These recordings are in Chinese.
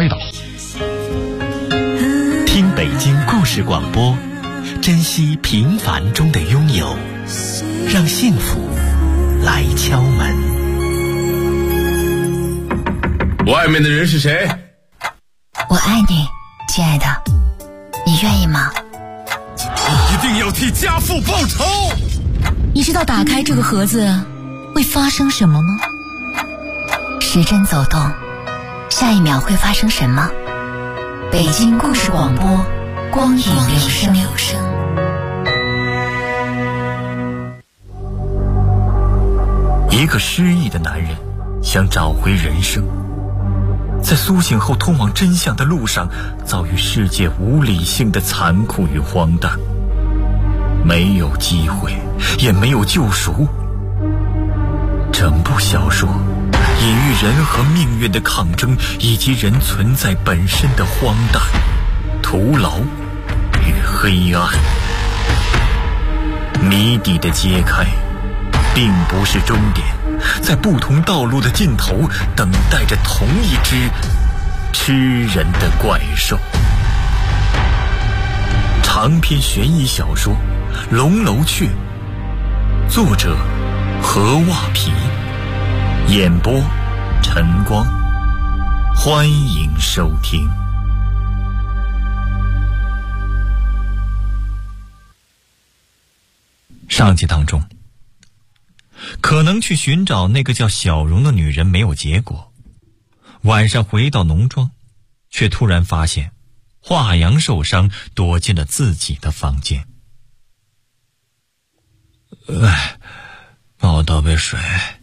开导。 听北京故事广播，珍惜平凡中的拥有，让幸福来敲门。 外面的人是谁？ 我爱你，亲爱的，你愿意吗？ 我一定要替家父报仇。 你知道打开这个盒子会发生什么吗？时针走动，下一秒会发生什么？北京故事广播，光影留声。 一个失忆的男人想找回人生，在苏醒后通往真相的路上，遭遇世界无理性的残酷与荒诞，没有机会，也没有救赎。整部小说隐喻人和命运的抗争，以及人存在本身的荒诞、徒劳与黑暗。谜底的揭开并不是终点，在不同道路的尽头等待着同一只吃人的怪兽。长篇悬疑小说《龙楼雀》，作者何袜皮，演播晨光，欢迎收听。上集当中，可能去寻找那个叫小荣的女人没有结果，晚上回到农庄，却突然发现华阳受伤，躲进了自己的房间。帮我倒杯水。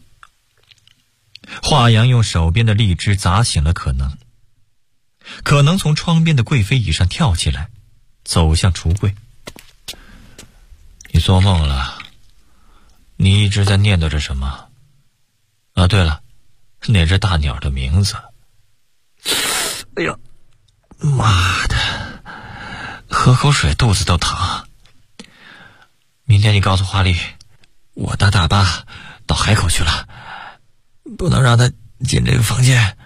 华阳用手边的荔枝砸醒了可能从窗边的贵妃椅上跳起来，走向橱柜。你做梦了？你一直在念叨着什么？啊，对了，那只大鸟的名字。哎呀，妈的，喝口水肚子都疼。明天你告诉华丽，我搭大巴到海口去了，不能让他进这个房间。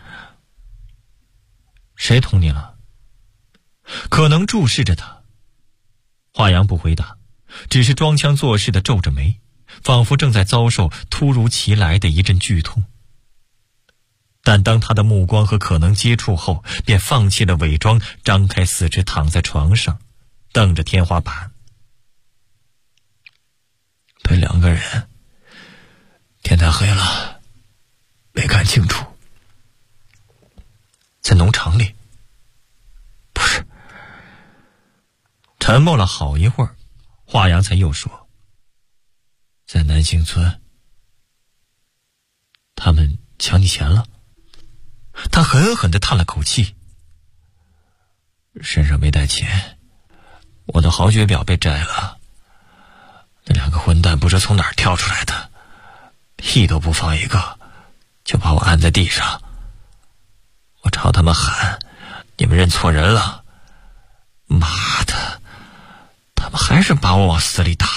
谁捅你了？可能注视着他。华阳不回答，只是装腔作势地皱着眉，仿佛正在遭受突如其来的一阵剧痛。但当他的目光和可能接触后，便放弃了伪装，张开四肢躺在床上，瞪着天花板。陪两个人，天太黑了，没看清楚。在农场里？不是。沉默了好一会儿，华阳才又说，在南兴村。他们抢你钱了？他狠狠地叹了口气，身上没带钱，我的豪爵表被摘了，那两个混蛋不知从哪儿跳出来的，屁都不放一个，就把我按在地上。我朝他们喊，你们认错人了。妈的，他们还是把我往死里打。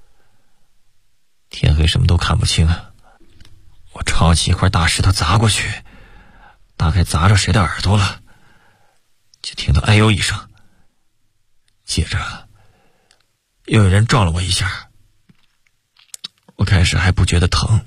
天黑什么都看不清，我抄起一块大石头砸过去，大概砸着谁的耳朵了，就听到哎呦一声，接着又有人撞了我一下。我开始还不觉得疼，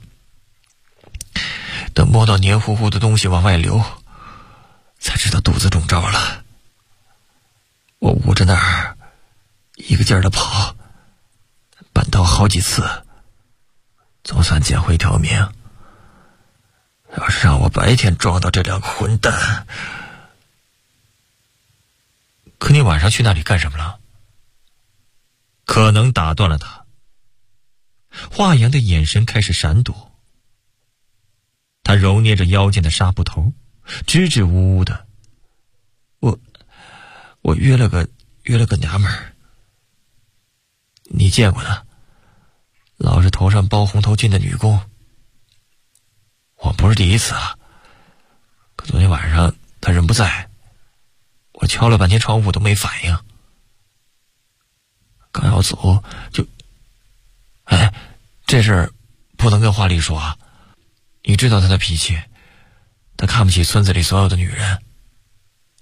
等摸到黏糊糊的东西往外流，才知道肚子中招了。我捂着那儿一个劲儿的跑，扳倒好几次，总算捡回一条命。要是让我白天撞到这两个混蛋。可你晚上去那里干什么了？可能打断了他。华阳的眼神开始闪躲，他揉捏着腰间的纱布头，支支吾吾的。我约了个娘们儿，你见过的，老是头上包红头巾的女工。我不是第一次啊，可昨天晚上她人不在，我敲了半天窗户都没反应，刚要走就……这事儿不能跟华丽说啊，你知道她的脾气，她看不起村子里所有的女人。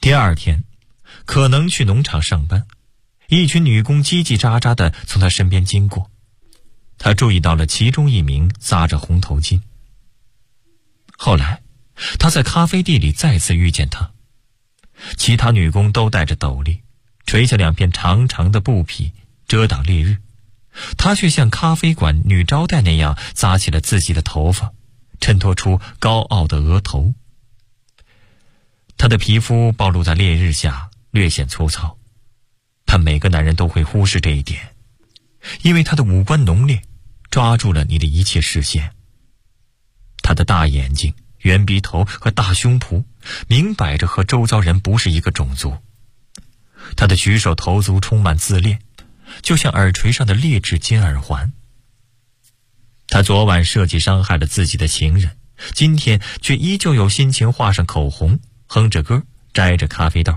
第二天，可能去农场上班，一群女工叽叽喳喳地从他身边经过，他注意到了其中一名扎着红头巾。后来他在咖啡地里再次遇见她，其他女工都戴着斗笠，垂下2片长长的布匹遮挡烈日，她却像咖啡馆女招待那样扎起了自己的头发，衬托出高傲的额头。她的皮肤暴露在烈日下略显粗糙，但每个男人都会忽视这一点，因为她的五官浓烈，抓住了你的一切视线。她的大眼睛、圆鼻头和大胸脯明摆着和周遭人不是一个种族。她的举手投足充满自恋，就像耳垂上的劣质金耳环。她昨晚设计伤害了自己的情人，今天却依旧有心情画上口红，哼着歌，摘着咖啡豆。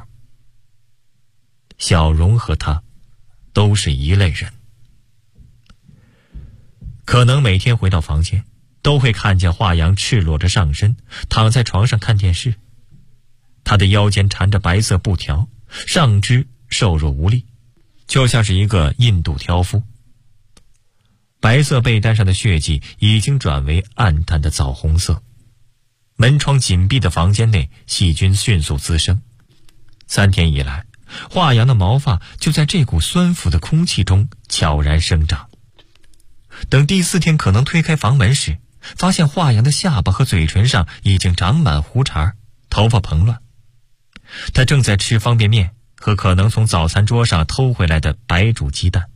小荣和她都是一类人。可能每天回到房间，都会看见华阳赤裸着上身，躺在床上看电视。他的腰间缠着白色布条，上肢瘦弱无力，就像是一个印度挑夫。白色被单上的血迹已经转为暗淡的枣红色。门窗紧闭的房间内，细菌迅速滋生。3天以来，华阳的毛发就在这股酸腐的空气中悄然生长。等第4天可能推开房门时，发现华阳的下巴和嘴唇上已经长满胡茬，头发蓬乱。他正在吃方便面和可能从早餐桌上偷回来的白煮鸡蛋。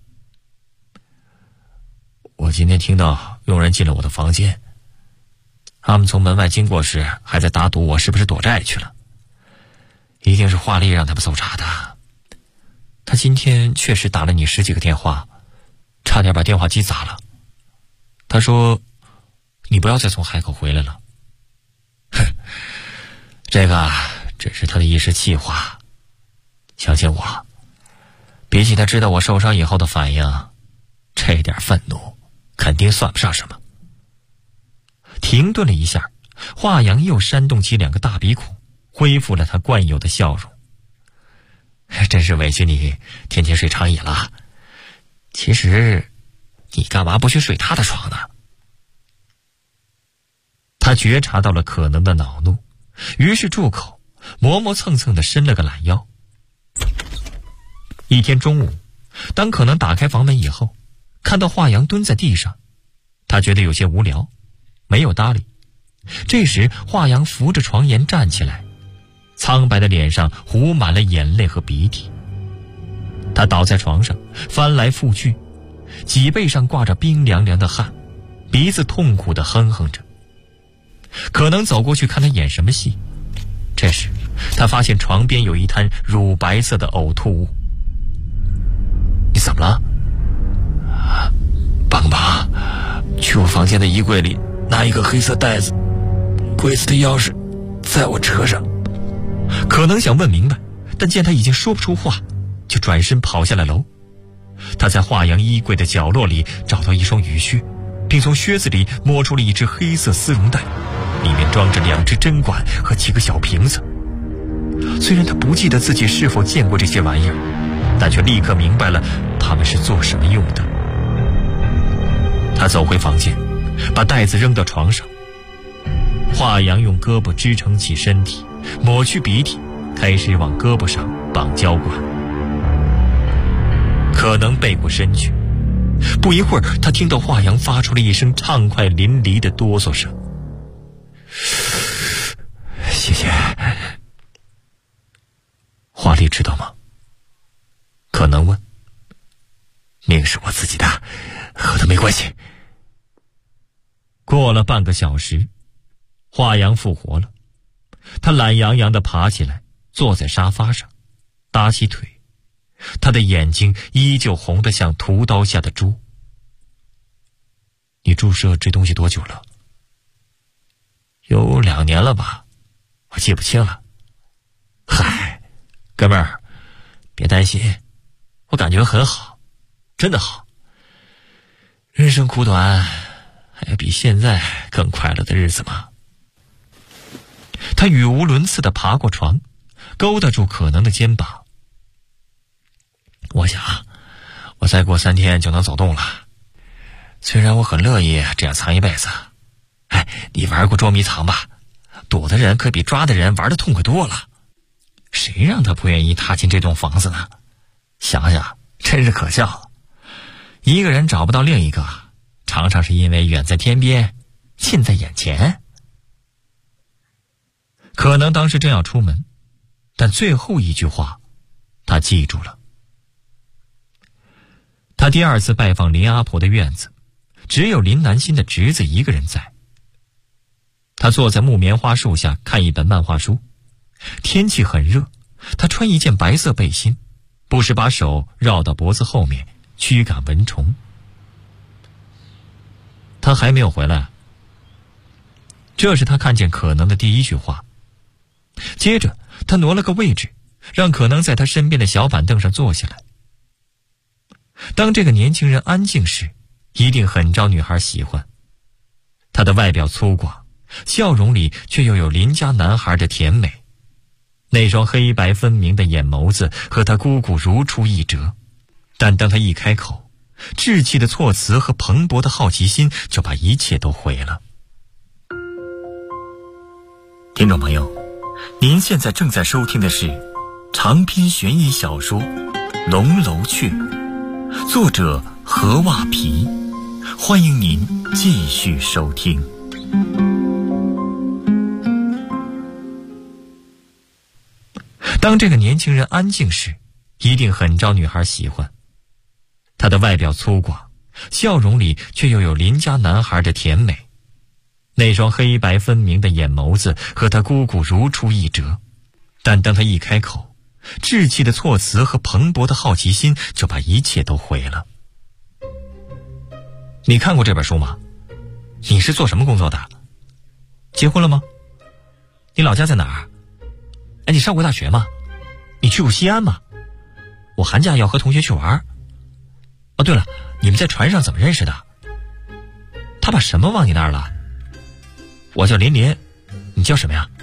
我今天听到佣人进了我的房间，他们从门外经过时还在打赌我是不是躲债去了。一定是华丽让他们搜查的。他今天确实打了你10几个电话，差点把电话机砸了。他说你不要再从海口回来了。哼，这个只是他的一时气话，相信我，比起他知道我受伤以后的反应，这点愤怒肯定算不上什么。停顿了一下，华阳又扇动起2个大鼻孔，恢复了他惯有的笑容。真是委屈你天天睡长椅了，其实你干嘛不去睡他的床呢？他觉察到了可能的恼怒，于是住口，磨磨蹭蹭地伸了个懒腰。一天中午，当可能打开房门以后，看到华阳蹲在地上，他觉得有些无聊，没有搭理。这时华阳扶着床沿站起来，苍白的脸上糊满了眼泪和鼻涕。他倒在床上，翻来覆去，脊背上挂着冰凉凉的汗，鼻子痛苦地哼哼着。可能走过去看他演什么戏，这时他发现床边有一滩乳白色的呕吐物。你怎么了？帮个忙，去我房间的衣柜里拿一个黑色袋子，柜子的钥匙在我车上。可能想问明白，但见他已经说不出话，就转身跑下了楼。他在华阳衣柜的角落里找到一双雨靴，并从靴子里摸出了一只黑色丝绒袋，里面装着2只针管和几个小瓶子。虽然他不记得自己是否见过这些玩意儿，但却立刻明白了他们是做什么用的。他走回房间，把袋子扔到床上。华阳用胳膊支撑起身体，抹去鼻涕，开始往胳膊上绑胶管。可能背过身去，不一会儿，他听到华阳发出了一声畅快淋漓的哆嗦声。谢谢。华丽知道吗？可能问。命是我自己的，和他没关系。过了半个小时，华阳复活了。他懒洋洋地爬起来，坐在沙发上，搭起腿。他的眼睛依旧红得像屠刀下的猪。你注射这东西多久了？有2年了吧，我记不清了。嗨，哥们儿，别担心，我感觉很好，真的好。人生苦短，还有比现在更快乐的日子吗？他语无伦次地爬过床， 勾搭住可能的肩膀。我想，我再过3天就能走动了。虽然我很乐意这样藏一辈子。你玩过捉迷藏吧？躲的人可比抓的人玩得痛快多了。谁让他不愿意踏进这栋房子呢？想想真是可笑。一个人找不到另一个，常常是因为远在天边，近在眼前。可能当时正要出门，但最后一句话他记住了。他第2次拜访林阿婆的院子，只有林南星的侄子一个人在。他坐在木棉花树下看一本漫画书，天气很热，他穿一件白色背心，不时把手绕到脖子后面驱赶蚊虫。他还没有回来，这是他看见可能的第一句话。接着他挪了个位置，让可能在他身边的小板凳上坐下来。当这个年轻人安静时，一定很招女孩喜欢。他的外表粗犷，笑容里却又有邻家男孩的甜美，那双黑白分明的眼眸子和他姑姑如出一辙。但当他一开口，稚气的措辞和蓬勃的好奇心就把一切都毁了。听众朋友，您现在正在收听的是长篇悬疑小说《龙楼雀》，作者何瓦皮，欢迎您继续收听。当这个年轻人安静时，一定很招女孩喜欢。他的外表粗犷，笑容里却又有邻家男孩的甜美，那双黑白分明的眼眸子和他姑姑如出一辙。但当他一开口，稚气的措辞和蓬勃的好奇心就把一切都毁了。你看过这本书吗？你是做什么工作的？结婚了吗？你老家在哪儿？你上过大学吗？你去过西安吗？我寒假要和同学去玩。哦，对了，你们在船上怎么认识的？他把什么忘你那儿了？我叫林林，你叫什么呀？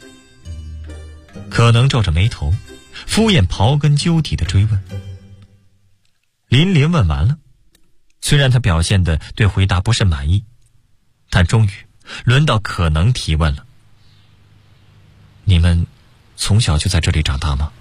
可能皱着眉头，敷衍刨根究底的追问。林林问完了，虽然他表现的对回答不甚满意，但终于轮到可能提问了。你们从小就在这里长大吗？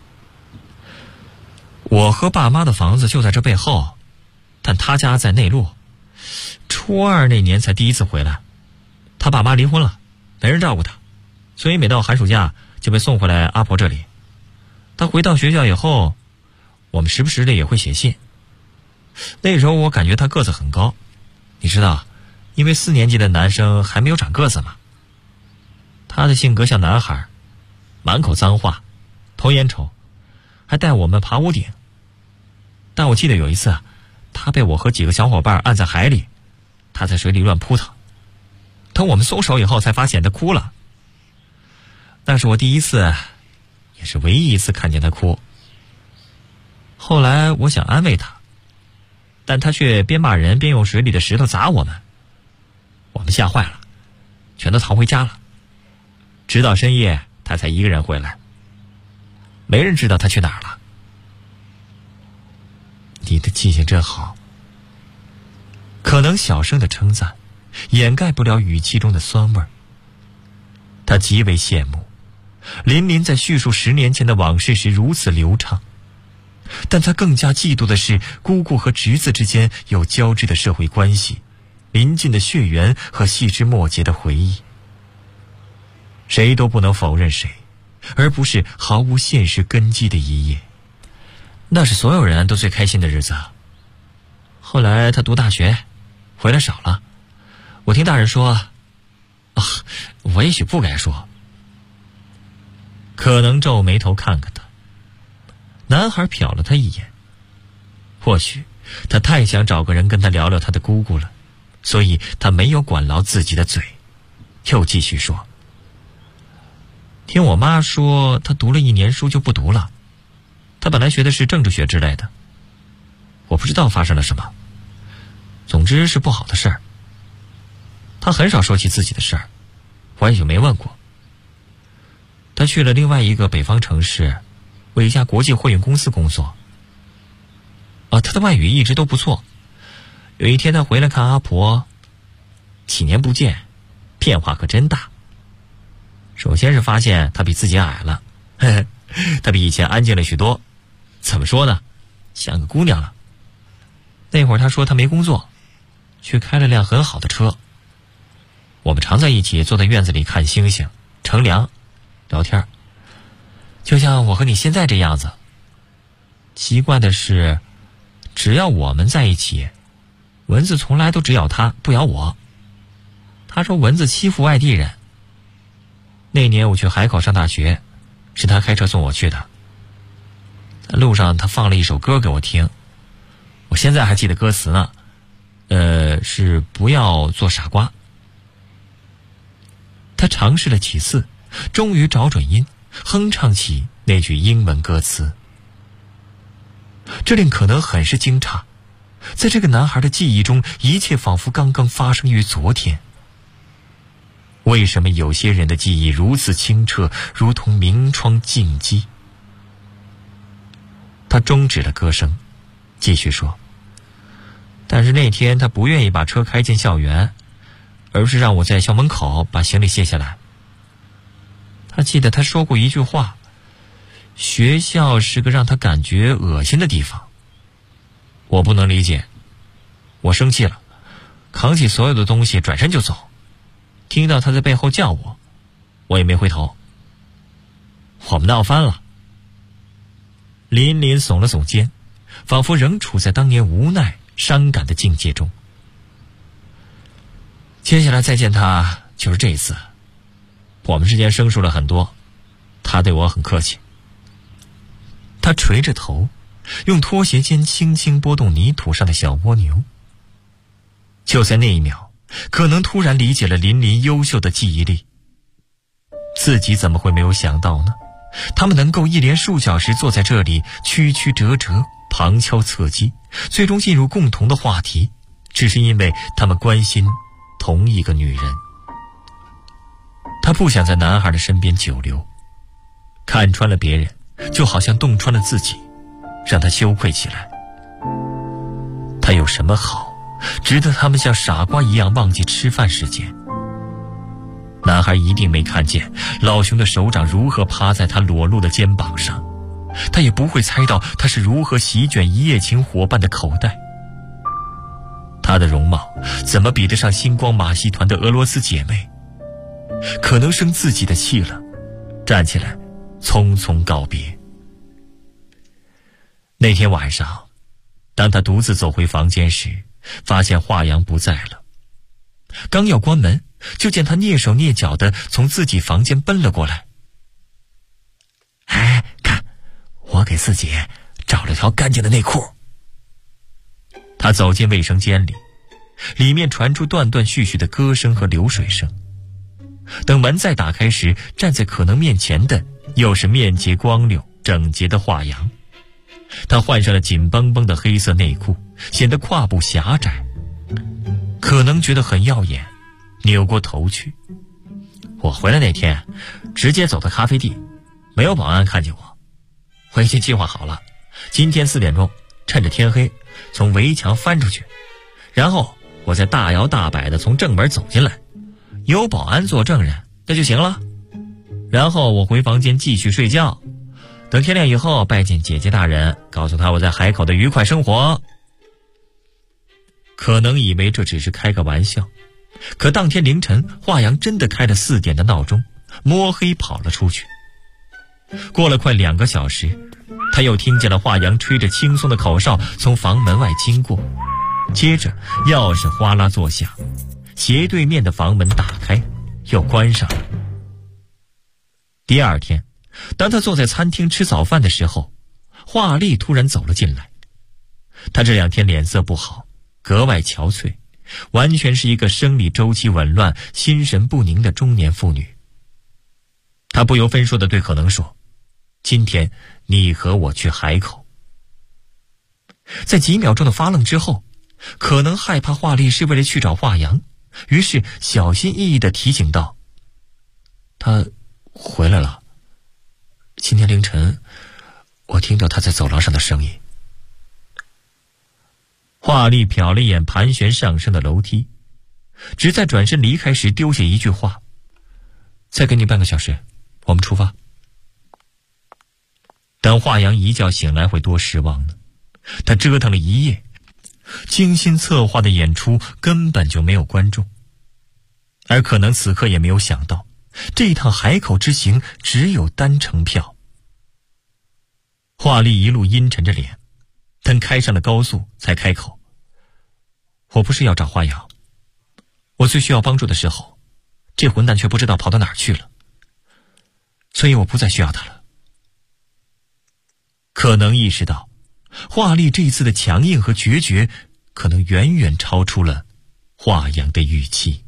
我和爸妈的房子就在这背后，但他家在内陆。初2那年才第一次回来，他爸妈离婚了，没人照顾他，所以每到寒暑假就被送回来阿婆这里。他回到学校以后，我们时不时的也会写信。那时候我感觉他个子很高，你知道，因为4年级的男生还没有长个子嘛。他的性格像男孩，满口脏话，头眼丑，还带我们爬屋顶。但我记得有一次，他被我和几个小伙伴按在海里，他在水里乱扑腾。等我们松手以后才发现他哭了。那是我第一次，也是唯一一次看见他哭。后来我想安慰他，但他却边骂人边用水里的石头砸我们。我们吓坏了，全都逃回家了。直到深夜他才一个人回来，没人知道他去哪儿了。你的记性真好。可能小声的称赞掩盖不了语气中的酸味儿。他极为羡慕林林在叙述10年前的往事时如此流畅，但他更加嫉妒的是姑姑和侄子之间有交织的社会关系，临近的血缘和细枝末节的回忆。谁都不能否认谁，而不是毫无现实根基的一夜。那是所有人都最开心的日子。后来他读大学回来少了，我听大人说，我也许不该说。可能皱眉头看看他，男孩瞟了他一眼。或许他太想找个人跟他聊聊他的姑姑了，所以他没有管牢自己的嘴，又继续说，听我妈说她读了1年书就不读了，她本来学的是政治学之类的，我不知道发生了什么，总之是不好的事儿。她很少说起自己的事儿，我也就没问过。 他去了另外一个北方城市，为一家国际货运公司工作。他的外语一直都不错。有一天他回来看阿婆，几年不见，变化可真大。首先是发现她比自己矮了，她比以前安静了许多，怎么说呢，像个姑娘了。那会儿她说她没工作，却开了辆很好的车。我们常在一起坐在院子里看星星、乘凉、聊天，就像我和你现在这样子。奇怪的是，只要我们在一起，蚊子从来都只咬他，不咬我。他说蚊子欺负外地人。那年我去海口上大学，是他开车送我去的。在路上他放了一首歌给我听，我现在还记得歌词呢，是不要做傻瓜。他尝试了几次，终于找准音，哼唱起那句英文歌词。这令可能很是惊诧，在这个男孩的记忆中，一切仿佛刚刚发生于昨天。为什么有些人的记忆如此清澈，如同明窗净几？他终止了歌声，继续说，但是那天他不愿意把车开进校园，而是让我在校门口把行李卸下来。他记得他说过一句话，学校是个让他感觉恶心的地方。我不能理解，我生气了，扛起所有的东西转身就走。听到他在背后叫我，我也没回头。我们闹翻了。林林耸了耸肩，仿佛仍处在当年无奈伤感的境界中。接下来再见他就是这一次，我们之间生疏了很多，他对我很客气。他垂着头，用拖鞋尖轻轻拨动泥土上的小蜗牛。就在那一秒，可能突然理解了林林优秀的记忆力。自己怎么会没有想到呢？他们能够一连数小时坐在这里，曲曲折折，旁敲侧击，最终进入共同的话题，只是因为他们关心同一个女人。他不想在男孩的身边久留，看穿了别人，就好像洞穿了自己，让他羞愧起来。他有什么好，值得他们像傻瓜一样忘记吃饭时间？男孩一定没看见老熊的手掌如何趴在他裸露的肩膀上，他也不会猜到他是如何席卷一夜情伙伴的口袋。他的容貌怎么比得上星光马戏团的俄罗斯姐妹？可能生自己的气了，站起来匆匆告别。那天晚上，当他独自走回房间时，发现华阳不在了。刚要关门，就见他蹑手蹑脚地从自己房间奔了过来。哎，看，我给自己找了条干净的内裤。他走进卫生间里，里面传出断断续续的歌声和流水声。等门再打开时，站在可能面前的又是面洁光溜、整洁的华阳。他换上了紧绷绷的黑色内裤，显得胯部狭窄，可能觉得很耀眼，扭过头去。我回来那天直接走到咖啡地，没有保安看见我。我已经计划好了，今天4点钟趁着天黑从围墙翻出去，然后我再大摇大摆地从正门走进来，有保安做证人，那就行了。然后我回房间继续睡觉，等天亮以后拜见姐姐大人，告诉她我在海口的愉快生活。可能以为这只是开个玩笑，可当天凌晨，华阳真的开了4点的闹钟，摸黑跑了出去。过了快2个小时，他又听见了华阳吹着轻松的口哨从房门外经过，接着钥匙哗啦作响，斜对面的房门打开又关上了。第二天，当他坐在餐厅吃早饭的时候，华丽突然走了进来。他这2天脸色不好，格外憔悴，完全是一个生理周期紊乱、心神不宁的中年妇女。他不由分说地对可能说，今天你和我去海口。在几秒钟的发愣之后，可能害怕华丽是为了去找华阳，于是小心翼翼地提醒道，他回来了， 今天凌晨我听到他在走廊上的声音。华丽瞟了一眼盘旋上升的楼梯，只在转身离开时丢下一句话：再给你半个小时，我们出发。等华阳一觉醒来会多失望呢？他折腾了一夜，精心策划的演出根本就没有观众，而可能此刻也没有想到，这一趟海口之行只有单程票。华丽一路阴沉着脸，等开上了高速才开口：我不是要找华阳，我最需要帮助的时候，这混蛋却不知道跑到哪儿去了，所以我不再需要他了。可能意识到华丽这次的强硬和决绝可能远远超出了华阳的预期。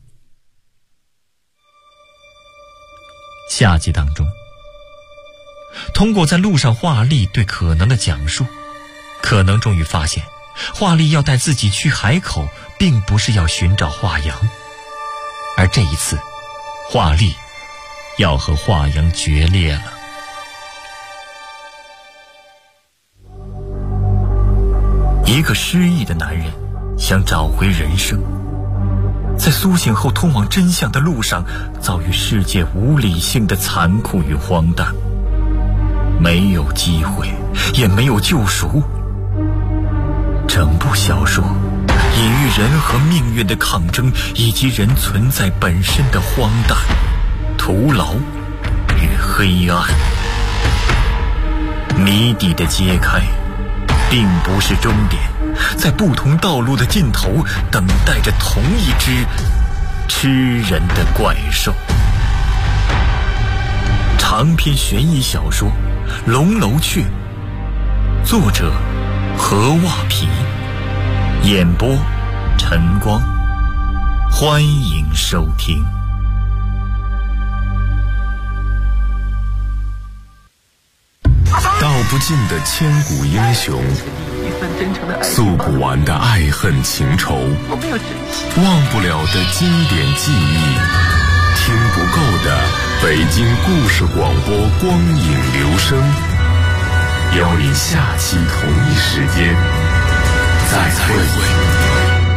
下集当中，通过在路上华丽对可能的讲述，可能终于发现华丽要带自己去海口并不是要寻找华阳，而这一次华丽要和华阳决裂了。一个失忆的男人想找回人生，在苏醒后通往真相的路上遭遇世界无理性的残酷与荒诞，没有机会也没有救赎。整部小说隐喻人和命运的抗争，以及人存在本身的荒诞、徒劳与黑暗。谜底的揭开并不是终点，在不同道路的尽头等待着同一只吃人的怪兽。长篇悬疑小说《龙楼雀》，作者何袜皮，演播晨光，欢迎收听。 道不尽的千古英雄，诉不完的爱恨情仇，忘不了的经典记忆，听不够的北京故事广播光影留声，邀你下期同一时间再会。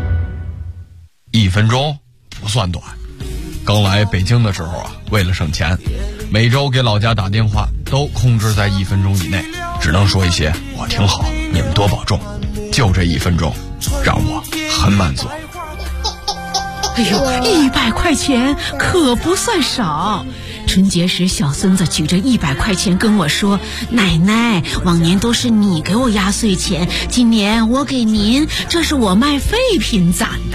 1分钟不算短。刚来北京的时候啊，为了省钱，每周给老家打电话都控制在1分钟以内，只能说一些我挺好，你们多保重。就这1分钟让我很满足。 哎呦，100块钱可不算少。春节时小孙子举着100块钱跟我说：奶奶，往年都是你给我压岁钱，今年我给您，这是我卖废品攒的。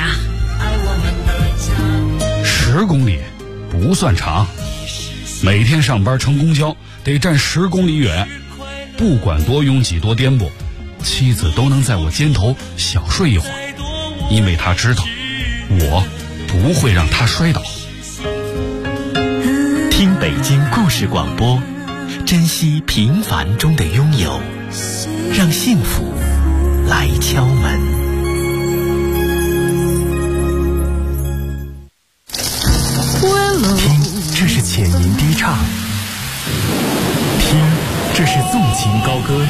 10公里不算长，每天上班乘公交得站10公里远，不管多拥挤多颠簸，妻子都能在我肩头小睡一会儿，因为她知道我不会让她摔倒。 听北京故事广播，珍惜平凡中的拥有，让幸福来敲门。听，这是浅吟低唱；听，这是纵情高歌；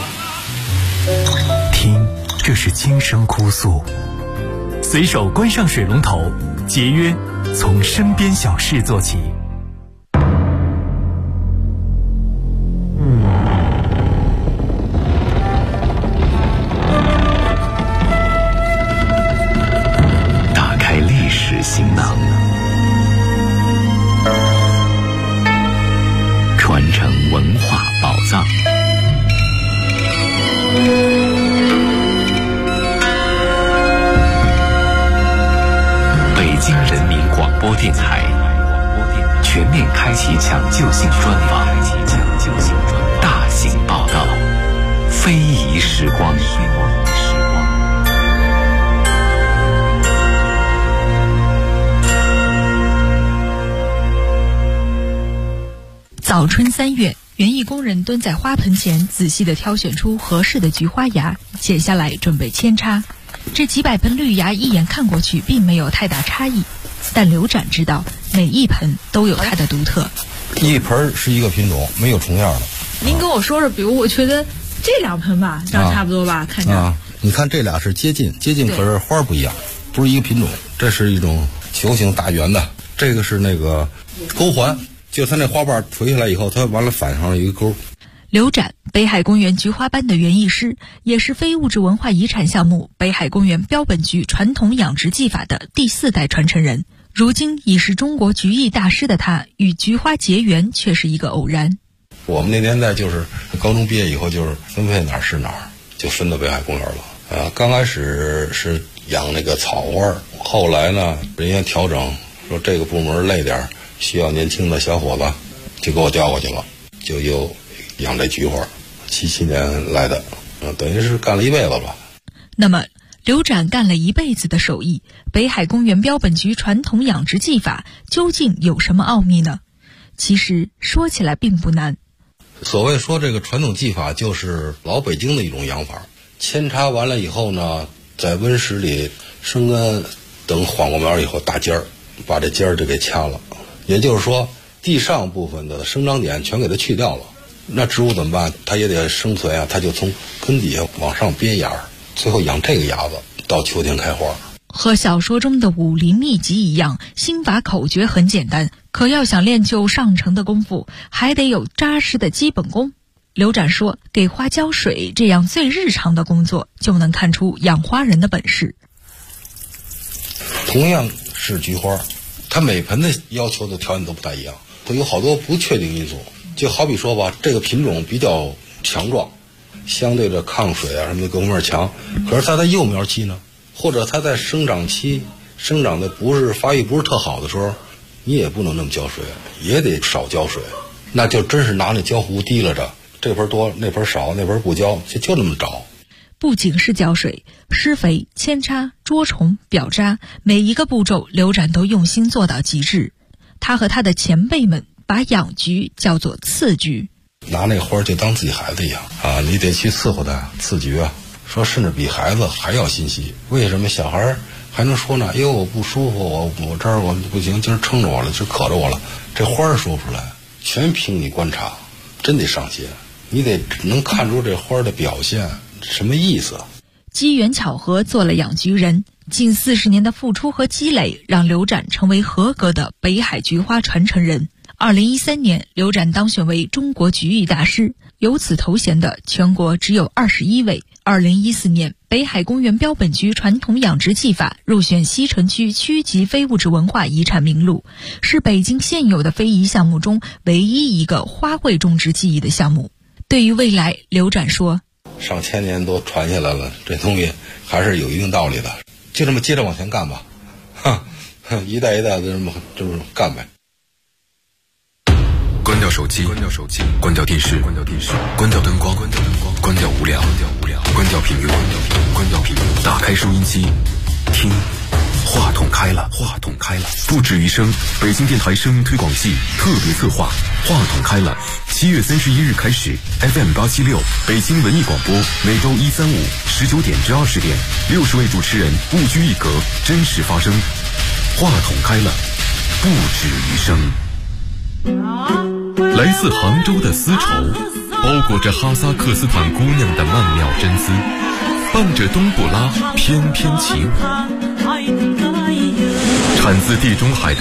听，这是轻声哭诉。随手关上水龙头，节约从身边小事做起。打开历史行囊，传承文化宝藏。北京人民广播电台全面开启抢救性专访，大型报道，非遗时光。 早春3月，园艺工人蹲在花盆前，仔细地挑选出合适的菊花芽，剪下来准备扦插。这几百盆绿芽一眼看过去并没有太大差异，但刘展知道每一盆都有它的独特。 一盆是一个品种，没有重样的。 您跟我说说，比如我觉得这2盆吧，长差不多吧，看着。 你看这俩是接近，可是花不一样，不是一个品种。这是一种球形大圆的，这个是那个钩环，就它那花瓣垂下来以后，它完了反上了一个钩。 刘展，北海公园菊花班的园艺师，也是非物质文化遗产项目北海公园标本局传统养殖技法的第4代传承人。如今已是中国菊艺大师的他，与菊花结缘却是一个偶然。 我们那年代就是高中毕业以后，就是分配哪儿是哪儿，就分到北海公园了。刚开始是养那个草花，后来呢，人家调整说这个部门累点，需要年轻的小伙子，就给我调过去了，就又养这菊花。77年来的，等于是干了一辈子吧。 那么刘展干了一辈子的手艺，北海公园标本局传统养殖技法究竟有什么奥秘呢？其实说起来并不难。 所谓说这个传统技法，就是老北京的一种养法。扦插完了以后呢，在温室里生根，等缓过苗以后打尖儿，把这尖儿就给掐了。也就是说，地上部分的生长点全给它去掉了。那植物怎么办？它也得生存啊，它就从根底下往上编芽，最后养这个芽子，到秋天开花。 和小说中的武林秘籍一样，心法口诀很简单，可要想练就上乘的功夫，还得有扎实的基本功。刘展说，给花浇水这样最日常的工作，就能看出养花人的本事。 同样是菊花，它每盆的要求的条件都不太一样，会有好多不确定因素。就好比说吧，这个品种比较强壮，相对的抗水啊什么的各方面强，可是它在幼苗期呢，或者它在生长期生长的发育不是特好的时候，你也不能那么浇水，也得少浇水，那就真是拿那浇壶提了着，这盆多那盆少，那盆不浇，就那么着。 不仅是浇水、施肥、扦插、捉虫、表渣，每一个步骤刘展都用心做到极致。他和他的前辈们把养菊叫做刺菊， 拿那花就当自己孩子一样啊，你得去伺候它，刺菊啊，说甚至比孩子还要心细。为什么小孩还能说呢？因为我不舒服，我这儿我不行，今儿撑着我了，就渴着我了。这花说不出来，全凭你观察，真得上心，你得能看出这花的表现什么意思。 机缘巧合做了养菊人，近40年的付出和积累，让刘展成为合格的北海菊花传承人。2013年，刘展当选为中国菊艺大师，有此头衔的全国只有21位。2014年，北海公园标本局传统养殖技法入选西城区区级非物质文化遗产名录，是北京现有的非遗项目中唯一一个花卉种植技艺的项目。对于未来，刘展说， 上千年都传下来了，这东西还是有一定道理的，就这么接着往前干吧，一代一代的这么干呗。 关掉手机，关掉电视，关掉灯光，关掉无聊，关掉频率，打开收音机，听，话筒开了，不止于声，北京电台声音推广季特别策划，话筒开了，7月31日开始 ，FM 876北京文艺广播，每周1、3、5 19点至20点，60位主持人不拘一格，真实发声，话筒开了，不止于声。来自杭州的丝绸，包裹着哈萨克斯坦姑娘的曼妙真姿，伴着冬不拉翩翩起舞，产自地中海的